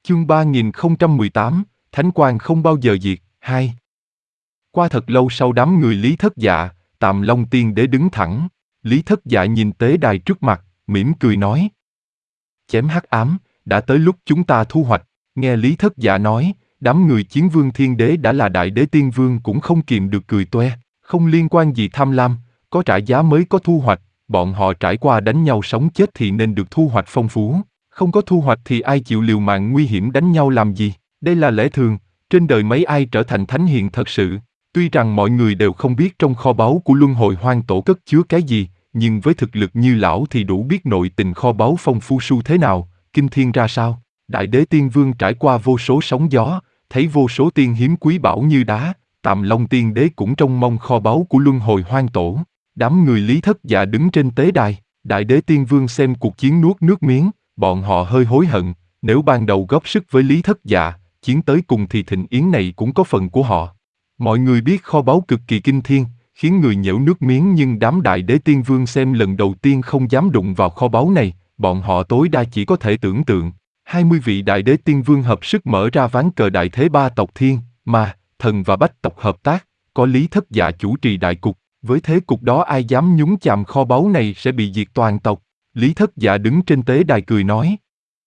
Chương 3018, Thánh quang không bao giờ diệt, 2. Qua thật lâu sau đám người Lý Thất Dạ, Tạm Long Tiên Đế đứng thẳng. Lý Thất Dạ nhìn tế đài trước mặt, mỉm cười nói. Chém hắc ám, đã tới lúc chúng ta thu hoạch. Nghe Lý Thất Dạ nói, đám người Chiến Vương Thiên Đế đã là Đại Đế Tiên Vương cũng không kìm được cười toe. Không liên quan gì tham lam, có trả giá mới có thu hoạch. Bọn họ trải qua đánh nhau sống chết thì nên được thu hoạch phong phú. Không có thu hoạch thì ai chịu liều mạng nguy hiểm đánh nhau làm gì? Đây là lẽ thường, trên đời mấy ai trở thành thánh hiền thật sự. Tuy rằng mọi người đều không biết trong kho báu của Luân Hồi Hoang Tổ cất chứa cái gì, nhưng với thực lực như lão thì đủ biết nội tình kho báu phong phú su thế nào, kinh thiên ra sao. Đại Đế Tiên Vương trải qua vô số sóng gió, thấy vô số tiên hiếm quý báu như đá, Tạm Long Tiên Đế cũng trông mong kho báu của Luân Hồi Hoang Tổ. Đám người Lý Thất Dạ đứng trên tế đài, Đại Đế Tiên Vương xem cuộc chiến nuốt nước miếng, bọn họ hơi hối hận, nếu ban đầu góp sức với Lý Thất Dạ, chiến tới cùng thì thịnh yến này cũng có phần của họ. Mọi người biết kho báu cực kỳ kinh thiên, khiến người nhễu nước miếng nhưng đám Đại Đế Tiên Vương xem lần đầu tiên không dám đụng vào kho báu này, bọn họ tối đa chỉ có thể tưởng tượng. 20 vị Đại Đế Tiên Vương hợp sức mở ra ván cờ đại thế ba tộc thiên, ma, thần và bách tộc hợp tác, có Lý Thất Dạ chủ trì đại cục, với thế cục đó ai dám nhúng chàm kho báu này sẽ bị diệt toàn tộc. Lý Thất Dạ đứng trên tế đài cười nói.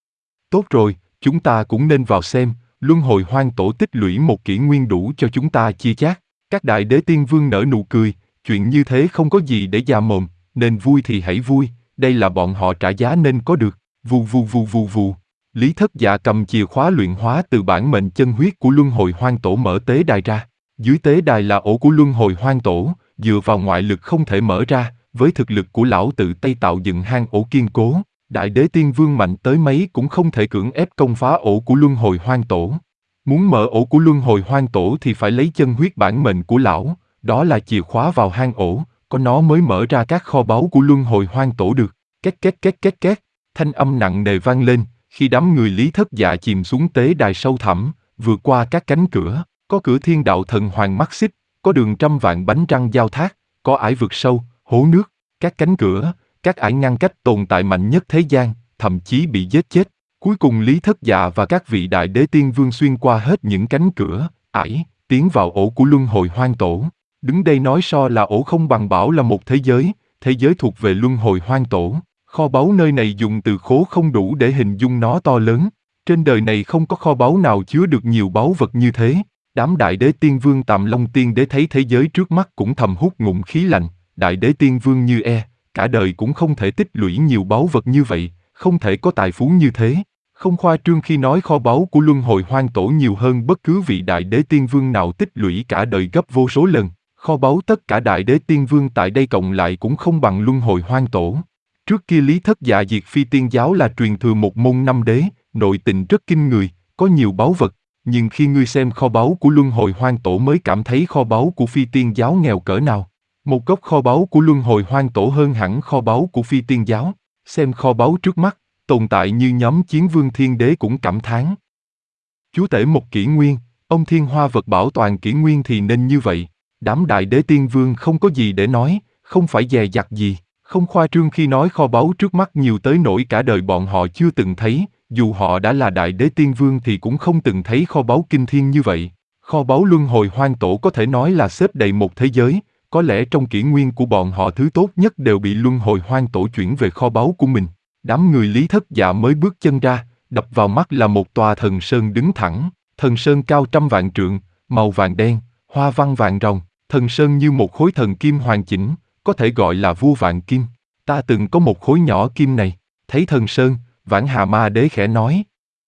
Tốt rồi, chúng ta cũng nên vào xem, Luân Hồi Hoang Tổ tích lũy một kỷ nguyên đủ cho chúng ta chia chác. Các Đại Đế Tiên Vương nở nụ cười, chuyện như thế không có gì để già mồm, nên vui thì hãy vui, đây là bọn họ trả giá nên có được. Vù vù vù vù vù. Lý Thất Dạ cầm chìa khóa luyện hóa từ bản mệnh chân huyết của Luân Hồi Hoang Tổ mở tế đài ra. Dưới tế đài là ổ của Luân Hồi Hoang Tổ, dựa vào ngoại lực không thể mở ra, với thực lực của lão tự tay tạo dựng hang ổ kiên cố. Đại Đế Tiên Vương mạnh tới mấy cũng không thể cưỡng ép công phá ổ của Luân Hồi Hoang Tổ. Muốn mở ổ của Luân Hồi Hoang Tổ thì phải lấy chân huyết bản mệnh của lão, đó là chìa khóa vào hang ổ, có nó mới mở ra các kho báu của Luân Hồi Hoang Tổ được. Két két két két két, thanh âm nặng nề vang lên, khi đám người Lý Thất Dạ chìm xuống tế đài sâu thẳm, vượt qua các cánh cửa, có cửa thiên đạo thần hoàng mắt xích, có đường trăm vạn bánh răng giao thác, có ải vực sâu, hố nước, các cánh cửa, các ải ngăn cách tồn tại mạnh nhất thế gian, thậm chí bị giết chết. Cuối cùng Lý Thất Dạ và các vị Đại Đế Tiên Vương xuyên qua hết những cánh cửa, ải, tiến vào ổ của Luân Hồi Hoang Tổ. Đứng đây nói so là ổ không bằng bảo là một thế giới thuộc về Luân Hồi Hoang Tổ. Kho báu nơi này dùng từ khố không đủ để hình dung nó to lớn. Trên đời này không có kho báu nào chứa được nhiều báu vật như thế. Đám Đại Đế Tiên Vương Tạm Long Tiên Đế thấy thế giới trước mắt cũng thầm hút ngụm khí lạnh. Đại Đế Tiên Vương như cả đời cũng không thể tích lũy nhiều báu vật như vậy, không thể có tài phú như thế. Không khoa trương khi nói kho báu của Luân Hồi Hoang Tổ nhiều hơn bất cứ vị Đại Đế Tiên Vương nào tích lũy cả đời gấp vô số lần. Kho báu tất cả Đại Đế Tiên Vương tại đây cộng lại cũng không bằng Luân Hồi Hoang Tổ. Trước kia Lý Thất Dạ diệt Phi Tiên Giáo là truyền thừa một môn 5 đế, nội tình rất kinh người, có nhiều báu vật. Nhưng khi ngươi xem kho báu của Luân Hồi Hoang Tổ mới cảm thấy kho báu của Phi Tiên Giáo nghèo cỡ nào. Một góc kho báu của Luân Hồi Hoang Tổ hơn hẳn kho báu của Phi Tiên Giáo. Xem kho báu trước mắt, tồn tại như nhóm Chiến Vương Thiên Đế cũng cảm thán. Chúa tể một kỷ nguyên, ông Thiên Hoa vật bảo toàn kỷ nguyên thì nên như vậy. Đám Đại Đế Tiên Vương không có gì để nói, không phải dè dặt gì. Không khoa trương khi nói kho báu trước mắt nhiều tới nỗi cả đời bọn họ chưa từng thấy, dù họ đã là Đại Đế Tiên Vương thì cũng không từng thấy kho báu kinh thiên như vậy. Kho báu Luân Hồi Hoang Tổ có thể nói là xếp đầy một thế giới, có lẽ trong kỷ nguyên của bọn họ thứ tốt nhất đều bị Luân Hồi Hoang Tổ chuyển về kho báu của mình. Đám người Lý Thất Dạ mới bước chân ra, đập vào mắt là một tòa thần sơn đứng thẳng, thần sơn cao trăm vạn trượng, màu vàng đen, hoa văn vàng ròng, thần sơn như một khối thần kim hoàn chỉnh, có thể gọi là vua vạn kim. Ta từng có một khối nhỏ kim này. Thấy thần sơn, Vãn Hà Ma Đế khẽ nói.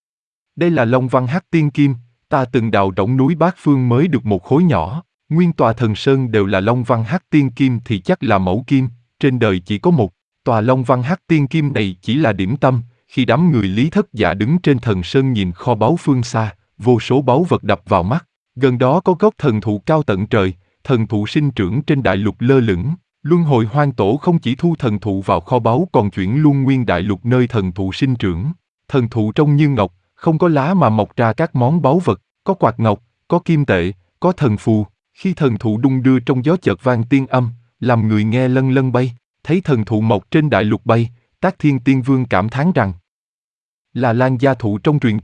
Đây là Long Văn Hắc Tiên Kim, ta từng đào rỗng núi Bát Phương mới được một khối nhỏ. Nguyên tòa thần sơn đều là Long Văn Hắc Tiên Kim thì chắc là mẫu kim, trên đời chỉ có một. Tòa Long Văn Hắc Tiên Kim này chỉ là điểm tâm, khi đám người Lý Thất Dạ đứng trên thần sơn nhìn kho báu phương xa, vô số báu vật đập vào mắt. Gần đó có gốc thần thụ cao tận trời, thần thụ sinh trưởng trên đại lục lơ lửng. Luân Hồi Hoang Tổ không chỉ thu thần thụ vào kho báu còn chuyển luôn nguyên đại lục nơi thần thụ sinh trưởng. Thần thụ trông như ngọc, không có lá mà mọc ra các món báu vật, có quạt ngọc, có kim tệ, có thần phù. Khi thần thụ đung đưa trong gió chợt vang tiên âm, làm người nghe lân lân bay. Thấy thần thụ mọc trên đại lục bay, Tác Thiên Tiên Vương cảm thán rằng là Lan gia thụ trong truyền thuyết,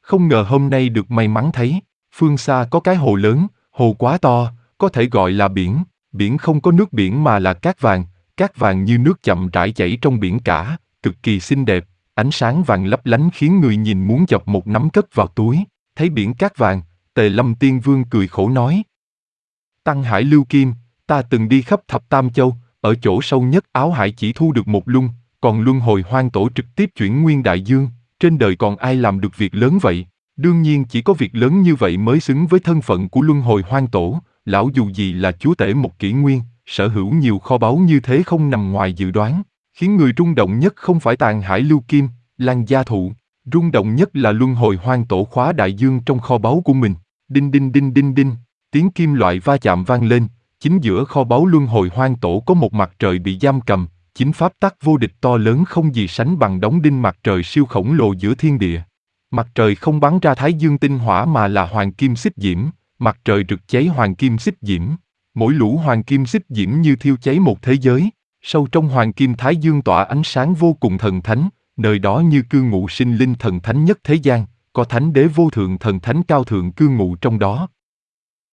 không ngờ hôm nay được may mắn thấy. Phương xa có cái hồ lớn, hồ quá to, có thể gọi là biển. Biển không có nước biển mà là cát vàng như nước chậm rãi chảy trong biển cả, cực kỳ xinh đẹp, ánh sáng vàng lấp lánh khiến người nhìn muốn chọc một nắm cất vào túi. Thấy biển cát vàng, Tề Lâm Tiên Vương cười khổ nói. Tăng Hải Lưu Kim, ta từng đi khắp thập tam châu, ở chỗ sâu nhất Áo Hải chỉ thu được một luân, còn luân hồi hoang tổ trực tiếp chuyển nguyên đại dương, trên đời còn ai làm được việc lớn vậy? Đương nhiên chỉ có việc lớn như vậy mới xứng với thân phận của luân hồi hoang tổ, lão dù gì là chúa tể một kỷ nguyên, sở hữu nhiều kho báu như thế không nằm ngoài dự đoán, khiến người rung động nhất không phải Tàn Hải Lưu Kim, Lan Gia Thụ, rung động nhất là luân hồi hoang tổ khóa đại dương trong kho báu của mình. Đinh đinh đinh đinh đinh, tiếng kim loại va chạm vang lên, chính giữa kho báu luân hồi hoang tổ có một mặt trời bị giam cầm, chính pháp tắc vô địch to lớn không gì sánh bằng đóng đinh mặt trời siêu khổng lồ giữa thiên địa. Mặt trời không bắn ra thái dương tinh hỏa mà là hoàng kim xích diễm, mặt trời rực cháy hoàng kim xích diễm. Mỗi lũ hoàng kim xích diễm như thiêu cháy một thế giới, sâu trong hoàng kim thái dương tỏa ánh sáng vô cùng thần thánh, nơi đó như cư ngụ sinh linh thần thánh nhất thế gian, có thánh đế vô thượng thần thánh cao thượng cư ngụ trong đó,